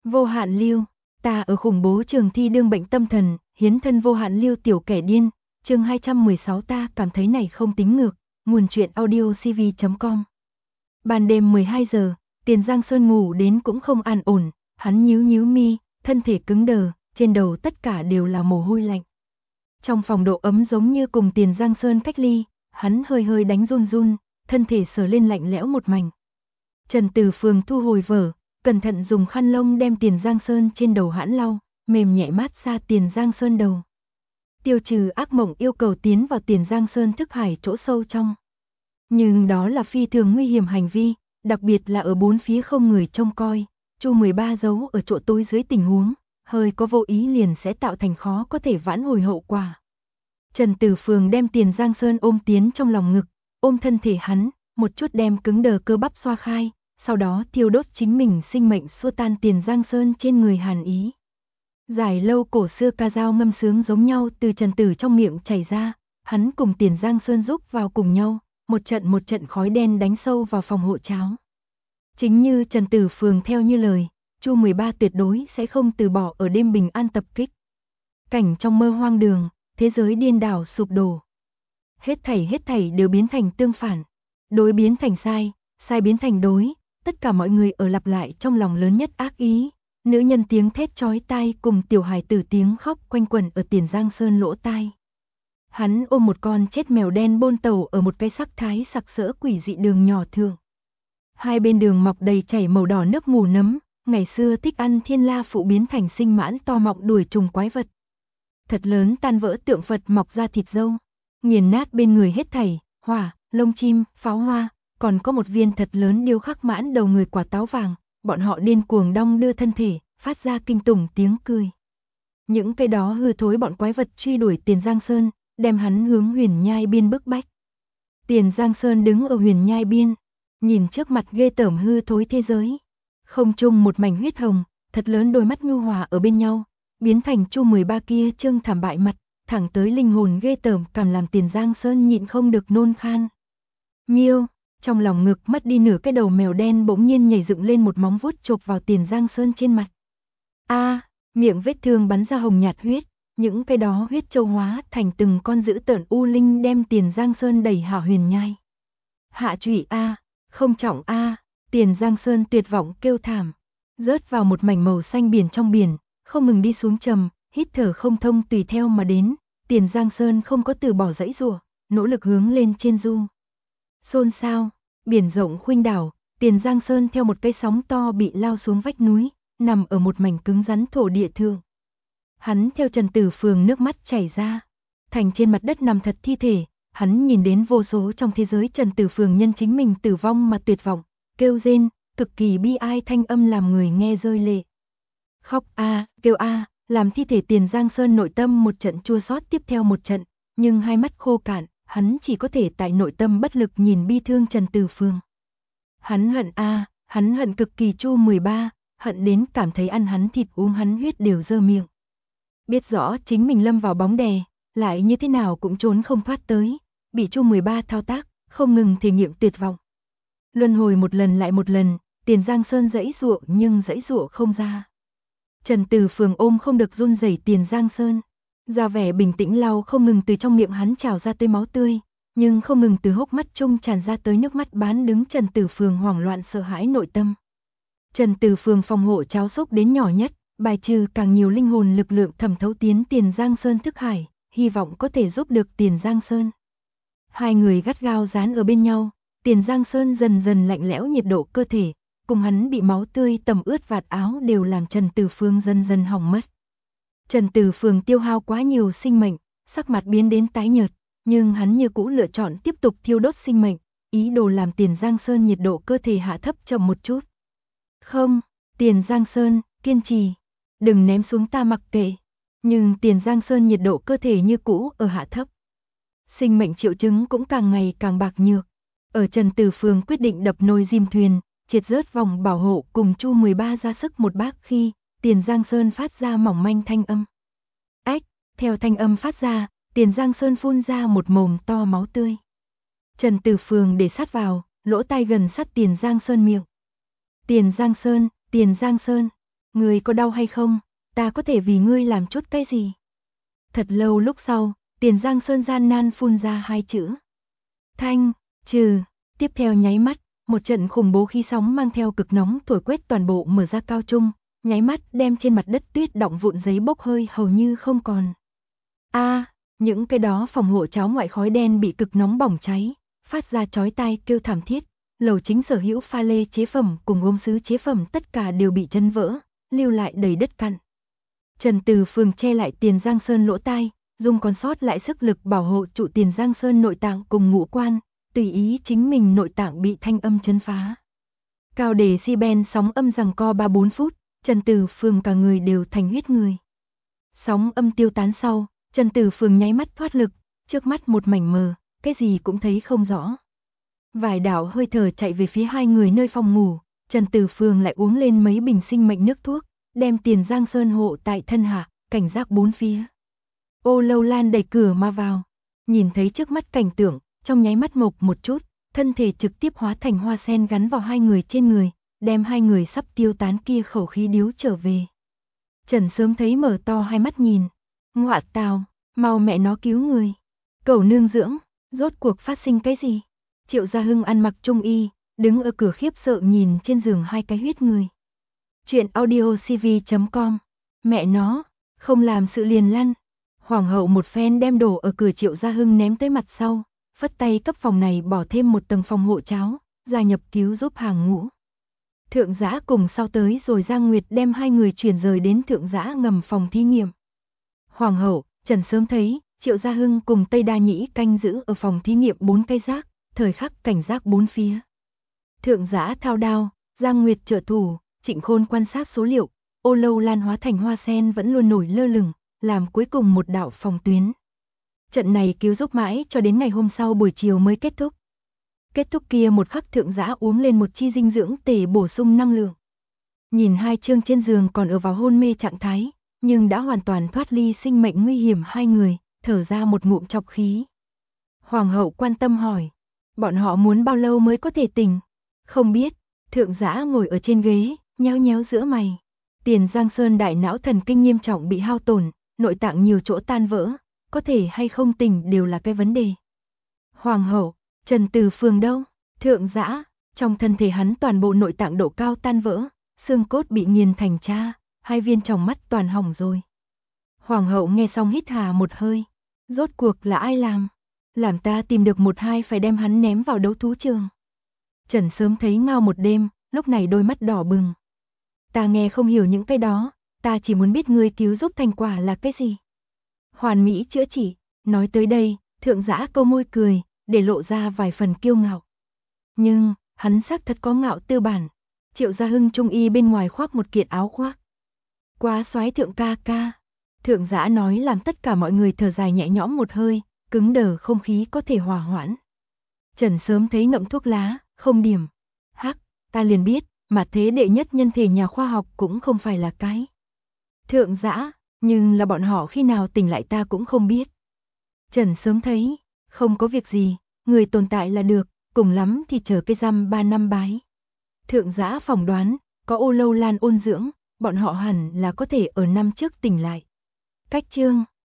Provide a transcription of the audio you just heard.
Vô hạn lưu, ta ở khủng bố trường thi đương bệnh tâm thần, hiến thân vô hạn lưu tiểu kẻ điên, chương 216 ta cảm thấy này không tính ngược, nguồn truyện audio cv.com. Ban đêm 12 giờ, Tiền Giang Sơn ngủ đến cũng không an ổn, hắn nhíu mi, thân thể cứng đờ, trên đầu tất cả đều là mồ hôi lạnh. Trong phòng độ ấm giống như cùng Tiền Giang Sơn cách ly, hắn hơi đánh run, thân thể sờ lên lạnh lẽo một mảnh. Trần Tử Phường thu hồi vở, cẩn thận dùng khăn lông đem Tiền Giang Sơn trên đầu hãn lau, mềm nhẹ mát xa Tiền Giang Sơn đầu. Tiêu trừ ác mộng yêu cầu tiến vào Tiền Giang Sơn thức hải chỗ sâu trong. Nhưng đó là phi thường nguy hiểm hành vi, đặc biệt là ở bốn phía không người trông coi, Chu 13 giấu ở chỗ tối dưới tình huống, hơi có vô ý liền sẽ tạo thành khó có thể vãn hồi hậu quả. Trần Tử Phường đem Tiền Giang Sơn ôm tiến trong lòng ngực, ôm thân thể hắn, một chút đem cứng đờ cơ bắp xoa khai, sau đó thiêu đốt chính mình sinh mệnh xua tan Tiền Giang Sơn trên người hàn ý. Giải lâu cổ xưa ca dao ngâm sướng giống nhau từ Trần Tử trong miệng chảy ra, hắn cùng Tiền Giang Sơn giúp vào cùng nhau, một trận khói đen đánh sâu vào phòng hộ cháo. Chính như Trần Tử Phường theo như lời, Chu 13 tuyệt đối sẽ không từ bỏ ở đêm bình an tập kích. Cảnh trong mơ hoang đường, thế giới điên đảo sụp đổ. Hết thảy đều biến thành tương phản, đối biến thành sai, sai biến thành đối, tất cả mọi người ở lặp lại trong lòng lớn nhất ác ý. Nữ nhân tiếng thét chói tai cùng tiểu hài tử tiếng khóc quanh quẩn ở Tiền Giang Sơn lỗ tai. Hắn ôm một con chết mèo đen bôn tàu ở một cái sắc thái sặc sỡ quỷ dị đường nhỏ thường. Hai bên đường mọc đầy chảy màu đỏ nước mù nấm, ngày xưa thích ăn thiên la phụ biến thành sinh mãn to mọng đuổi trùng quái vật. Thật lớn tan vỡ tượng Phật mọc ra thịt dâu, nghiền nát bên người hết thảy, hỏa, lông chim, pháo hoa, còn có một viên thật lớn điêu khắc mãn đầu người quả táo vàng, bọn họ điên cuồng đong đưa thân thể, phát ra kinh tủng tiếng cười. Những cái đó hư thối bọn quái vật truy đuổi Tiền Giang Sơn, đem hắn hướng huyền nhai biên bức bách. Tiền Giang Sơn đứng ở huyền nhai biên, nhìn trước mặt ghê tởm hư thối thế giới. Không trung một mảnh huyết hồng, thật lớn đôi mắt nhu hòa ở bên nhau, biến thành Chu 13 kia trương thảm bại mặt, thẳng tới linh hồn ghê tởm cảm làm Tiền Giang Sơn nhịn không được nôn khan. Miêu, trong lòng ngực mất đi nửa cái đầu mèo đen bỗng nhiên nhảy dựng lên một móng vuốt chộp vào Tiền Giang Sơn trên mặt. Miệng vết thương bắn ra hồng nhạt huyết, những cái đó huyết châu hóa thành từng con dữ tợn u linh đem Tiền Giang Sơn đẩy hạ huyền nhai. Hạ trụy không trọng Tiền Giang Sơn tuyệt vọng kêu thảm, rớt vào một mảnh màu xanh biển trong biển, không ngừng đi xuống trầm, hít thở không thông tùy theo mà đến, Tiền Giang Sơn không có từ bỏ dãy giụa, nỗ lực hướng lên trên du. Xôn xao, biển rộng khuynh đảo, Tiền Giang Sơn theo một cây sóng to bị lao xuống vách núi, nằm ở một mảnh cứng rắn thổ địa thượng. Hắn theo Trần Tử Phường nước mắt chảy ra, thành trên mặt đất nằm thật thi thể, hắn nhìn đến vô số trong thế giới Trần Tử Phường nhân chính mình tử vong mà tuyệt vọng, kêu rên, cực kỳ bi ai thanh âm làm người nghe rơi lệ. Khóc kêu làm thi thể Tiền Giang Sơn nội tâm một trận chua xót tiếp theo một trận, nhưng hai mắt khô cạn, hắn chỉ có thể tại nội tâm bất lực nhìn bi thương Trần Tử Phường. Hắn hận cực kỳ Chu 13, hận đến cảm thấy ăn hắn thịt uống hắn huyết đều dơ miệng. Biết rõ chính mình lâm vào bóng đè, lại như thế nào cũng trốn không thoát tới, bị Chu 13 thao tác, không ngừng thể nghiệm tuyệt vọng. Luân hồi một lần lại một lần, Tiền Giang Sơn giãy giụa nhưng giãy giụa không ra. Trần Tử Phường ôm không được run rẩy Tiền Giang Sơn, ra vẻ bình tĩnh lau không ngừng từ trong miệng hắn trào ra tới máu tươi, nhưng không ngừng từ hốc mắt trung tràn ra tới nước mắt bán đứng Trần Tử Phường hoảng loạn sợ hãi nội tâm. Trần Tử Phường phòng hộ cháo xúc đến nhỏ nhất, bài trừ càng nhiều linh hồn lực lượng thẩm thấu tiến Tiền Giang Sơn thức hải, hy vọng có thể giúp được Tiền Giang Sơn. Hai người gắt gao dán ở bên nhau, Tiền Giang Sơn dần dần lạnh lẽo nhiệt độ cơ thể, cùng hắn bị máu tươi tẩm ướt vạt áo đều làm Trần Tử Phường dần dần hỏng mất. Trần Tử Phường tiêu hao quá nhiều sinh mệnh, sắc mặt biến đến tái nhợt, nhưng hắn như cũ lựa chọn tiếp tục thiêu đốt sinh mệnh, ý đồ làm Tiền Giang Sơn nhiệt độ cơ thể hạ thấp chậm một chút. Không, Tiền Giang Sơn, kiên trì, đừng ném xuống ta mặc kệ. Nhưng Tiền Giang Sơn nhiệt độ cơ thể như cũ ở hạ thấp. Sinh mệnh triệu chứng cũng càng ngày càng bạc nhược. Ở Trần Tử Phường quyết định đập nồi diêm thuyền, triệt rớt vòng bảo hộ cùng Chu 13 ra sức một bác khi Tiền Giang Sơn phát ra mỏng manh thanh âm. Theo thanh âm phát ra, Tiền Giang Sơn phun ra một mồm to máu tươi. Trần Tử Phường để sát vào, lỗ tai gần sát Tiền Giang Sơn miệng. Tiền Giang Sơn, Ngươi có đau hay không? Ta có thể vì ngươi làm chút cái gì? Thật lâu lúc sau, Tiền Giang Sơn gian nan phun ra hai chữ. Thanh, trừ. Tiếp theo nháy mắt, một trận khủng bố khí sóng mang theo cực nóng thổi quét toàn bộ mở ra cao trung, nháy mắt đem trên mặt đất tuyết đọng vụn giấy bốc hơi hầu như không còn. Những cái đó phòng hộ cháo ngoại khói đen bị cực nóng bỏng cháy, phát ra chói tai kêu thảm thiết, lầu chính sở hữu pha lê chế phẩm cùng gốm sứ chế phẩm tất cả đều bị chấn vỡ, lưu lại đầy đất cặn. Trần Từ Phường che lại Tiền Giang Sơn lỗ tai, dùng còn sót lại sức lực bảo hộ trụ Tiền Giang Sơn nội tạng cùng ngũ quan, tùy ý chính mình nội tạng bị thanh âm chấn phá. Cao đề si ben sóng âm giằng co 3-4 phút, Trần Từ Phường cả người đều thành huyết người. Sóng âm tiêu tán sau, Trần Từ Phường nháy mắt thoát lực, trước mắt một mảnh mờ, cái gì cũng thấy không rõ. Vài đạo hơi thở chạy về phía hai người nơi phòng ngủ, Trần Từ Phường lại uống lên mấy bình sinh mệnh nước thuốc, đem Tiền Giang Sơn hộ tại thân hạ, cảnh giác bốn phía. Ô Lâu Lan đẩy cửa mà vào, nhìn thấy trước mắt cảnh tượng, trong nháy mắt mộc một chút, thân thể trực tiếp hóa thành hoa sen gắn vào hai người trên người, đem hai người sắp tiêu tán kia khẩu khí điếu trở về. Trần sớm thấy mở to hai mắt nhìn, ngọa tào, mau mẹ nó cứu người. Cẩu nương dưỡng, rốt cuộc phát sinh cái gì? Triệu Gia Hưng ăn mặc trung y, đứng ở cửa khiếp sợ nhìn trên giường hai cái huyết người. Chuyện audiocv.com. Mẹ nó, không làm sự liền lăn. Hoàng hậu một phen đem đồ ở cửa Triệu Gia Hưng ném tới mặt sau, phất tay cấp phòng này bỏ thêm một tầng phòng hộ cháo, gia nhập cứu giúp hàng ngũ. Thượng Giã cùng sau tới rồi Giang Nguyệt đem hai người chuyển rời đến Thượng Giã ngầm phòng thí nghiệm. Hoàng hậu, Trần sớm thấy, Triệu Gia Hưng cùng Tây Đa Nhĩ canh giữ ở phòng thí nghiệm 4 cây giác, thời khắc cảnh giác bốn phía. Thượng Giã thao đao, Giang Nguyệt trợ thủ, Trịnh Khôn quan sát số liệu, Ô Lâu Lan hóa thành hoa sen vẫn luôn nổi lơ lửng, làm cuối cùng một đạo phòng tuyến. Trận này cứu giúp mãi cho đến ngày hôm sau buổi chiều mới kết thúc. Kết thúc kia một khắc Thượng Giã uống lên một chi dinh dưỡng tể bổ sung năng lượng. Nhìn hai chương trên giường còn ở vào hôn mê trạng thái, nhưng đã hoàn toàn thoát ly sinh mệnh nguy hiểm hai người, thở ra một ngụm trọc khí. Hoàng hậu quan tâm hỏi, bọn họ muốn bao lâu mới có thể tỉnh? Không biết. Thượng Giã ngồi ở trên ghế, nhéo nhéo giữa mày. Tiền Giang Sơn đại não thần kinh nghiêm trọng bị hao tổn, nội tạng nhiều chỗ tan vỡ, có thể hay không tỉnh đều là cái vấn đề. Hoàng hậu, Trần Từ Phường đâu? Thượng Giã, trong thân thể hắn toàn bộ nội tạng độ cao tan vỡ, xương cốt bị nghiền thành tra, hai viên tròng mắt toàn hỏng rồi. Hoàng hậu nghe xong hít hà một hơi, rốt cuộc là ai làm? Làm ta tìm được một hai phải đem hắn ném vào đấu thú trường. Trần sớm thấy ngao một đêm, lúc này đôi mắt đỏ bừng. Ta nghe không hiểu những cái đó, ta chỉ muốn biết ngươi cứu giúp thành quả là cái gì. Hoàn mỹ chữa trị, nói tới đây, Thượng Giã câu môi cười, để lộ ra vài phần kiêu ngạo. Nhưng, hắn xác thật có ngạo tư bản. Triệu Gia Hưng trung y bên ngoài khoác một kiện áo khoác. Quá soái Thượng ca ca. Thượng Giã nói làm tất cả mọi người thở dài nhẹ nhõm một hơi, cứng đờ không khí có thể hòa hoãn. Trần sớm thấy ngậm thuốc lá, không điểm. Hắc, ta liền biết, mà thế đệ nhất nhân thể nhà khoa học cũng không phải là cái. Thượng Giã, nhưng là bọn họ khi nào tỉnh lại ta cũng không biết. Trần sớm thấy, không có việc gì, người tồn tại là được, cùng lắm thì chờ cái răm 3 năm bái. Thượng Giã phỏng đoán, có Ô Lâu Lan ôn dưỡng, bọn họ hẳn là có thể ở năm trước tỉnh lại. Cách chương